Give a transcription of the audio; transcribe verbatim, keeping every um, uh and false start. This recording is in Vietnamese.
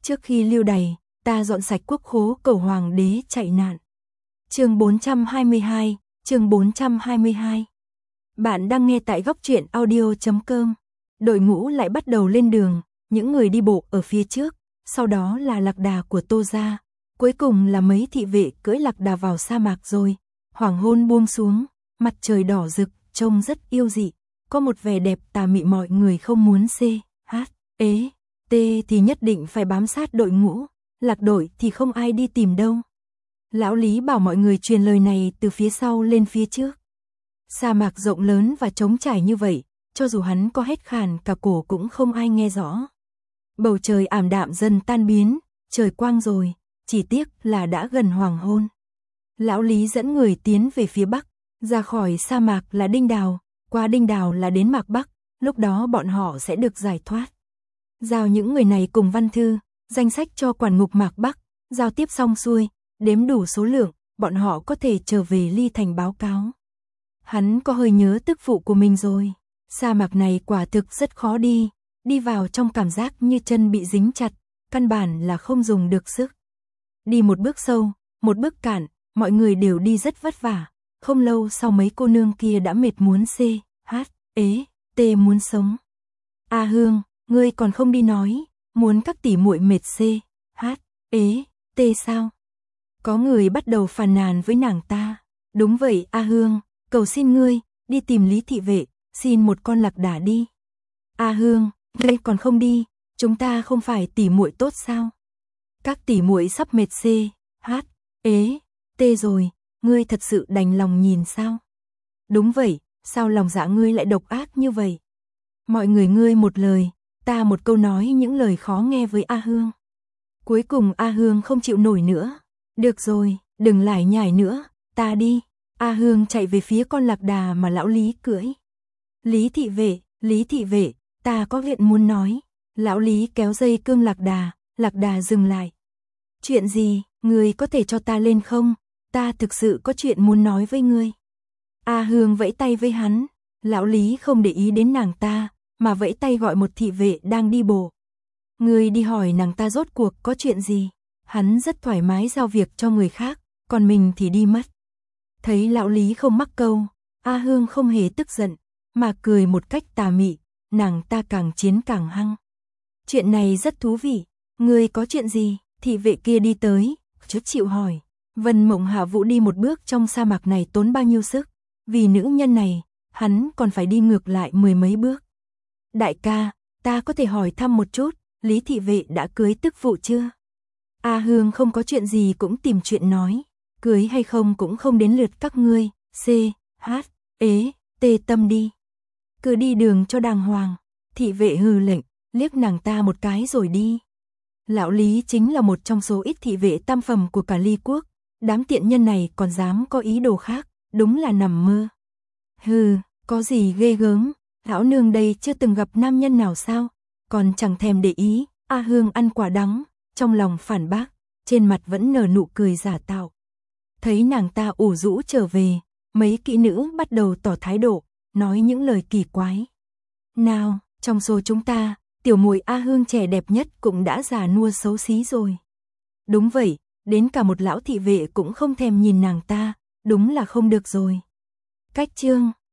Trước khi lưu đày, ta dọn sạch quốc khố cầu hoàng đế chạy nạn. Chương bốn trăm hai mươi hai, chương bốn trăm hai mươi hai. Bạn đang nghe tại góc truyện audio chấm com. Đội ngũ lại bắt đầu lên đường, những người đi bộ ở phía trước, sau đó là lạc đà của Tô gia, cuối cùng là mấy thị vệ cưỡi lạc đà vào sa mạc rồi. Hoàng hôn buông xuống, mặt trời đỏ rực, trông rất yêu dị, có một vẻ đẹp tà mị mọi người không muốn c, h, ế, t thì nhất định phải bám sát đội ngũ, lạc đội thì không ai đi tìm đâu. Lão Lý bảo mọi người truyền lời này từ phía sau lên phía trước. Sa mạc rộng lớn và trống trải như vậy, cho dù hắn có hét khàn cả cổ cũng không ai nghe rõ. Bầu trời ảm đạm dần tan biến, trời quang rồi, chỉ tiếc là đã gần hoàng hôn. Lão Lý dẫn người tiến về phía bắc, ra khỏi sa mạc là Đinh Đào, qua Đinh Đào là đến Mạc Bắc, lúc đó bọn họ sẽ được giải thoát. Giao những người này cùng văn thư, danh sách cho quản ngục Mạc Bắc, giao tiếp xong xuôi, đếm đủ số lượng, bọn họ có thể trở về Ly Thành báo cáo. Hắn có hơi nhớ tức phụ của mình rồi, sa mạc này quả thực rất khó đi, đi vào trong cảm giác như chân bị dính chặt, căn bản là không dùng được sức. Đi một bước sâu, một bước cạn, mọi người đều đi rất vất vả, không lâu sau mấy cô nương kia đã mệt muốn c, h, ế, t muốn sống. A Hương, ngươi còn không đi nói, muốn các tỷ muội mệt c, h, ế, t sao? Có người bắt đầu phàn nàn với nàng ta. Đúng vậy A Hương, cầu xin ngươi, đi tìm Lý thị vệ, xin một con lạc đà đi. A Hương, ngươi còn không đi, chúng ta không phải tỷ muội tốt sao? Các tỷ muội sắp mệt c, h, ế, t rồi, ngươi thật sự đành lòng nhìn sao? Đúng vậy, sao lòng dạ ngươi lại độc ác như vậy? Mọi người ngươi một lời, ta một câu nói những lời khó nghe với A Hương. Cuối cùng A Hương không chịu nổi nữa. Được rồi, đừng lải nhải nữa, ta đi. A Hương chạy về phía con lạc đà mà lão Lý cưỡi. Lý thị vệ, Lý thị vệ, ta có chuyện muốn nói. Lão Lý kéo dây cương lạc đà, lạc đà dừng lại. Chuyện gì, ngươi có thể cho ta lên không? Ta thực sự có chuyện muốn nói với ngươi. A Hương vẫy tay với hắn, lão Lý không để ý đến nàng ta, mà vẫy tay gọi một thị vệ đang đi bộ. Ngươi đi hỏi nàng ta rốt cuộc có chuyện gì? Hắn rất thoải mái giao việc cho người khác, còn mình thì đi mất. Thấy lão Lý không mắc câu, A Hương không hề tức giận, mà cười một cách tà mị, nàng ta càng chiến càng hăng. Chuyện này rất thú vị, ngươi có chuyện gì? Thị vệ kia đi tới, chút chịu hỏi. Vân Mộng Hạ Vũ đi một bước trong sa mạc này tốn bao nhiêu sức, vì nữ nhân này, hắn còn phải đi ngược lại mười mấy bước. Đại ca, ta có thể hỏi thăm một chút, Lý thị vệ đã cưới tức phụ chưa? A Hương không có chuyện gì cũng tìm chuyện nói, cưới hay không cũng không đến lượt các ngươi, c, h, ế, t tâm đi. Cứ đi đường cho đàng hoàng, thị vệ hừ lệnh, liếc nàng ta một cái rồi đi. Lão Lý chính là một trong số ít thị vệ tam phẩm của cả Ly Quốc, đám tiện nhân này còn dám có ý đồ khác, đúng là nằm mơ. Hừ, có gì ghê gớm, lão nương đây chưa từng gặp nam nhân nào sao, còn chẳng thèm để ý. A Hương ăn quả đắng, trong lòng phản bác, trên mặt vẫn nở nụ cười giả tạo. Thấy nàng ta ủ rũ trở về, mấy kỹ nữ bắt đầu tỏ thái độ, nói những lời kỳ quái. Nào, trong số chúng ta, tiểu muội A Hương trẻ đẹp nhất cũng đã già nua xấu xí rồi. Đúng vậy, đến cả một lão thị vệ cũng không thèm nhìn nàng ta, đúng là không được rồi. Cách chương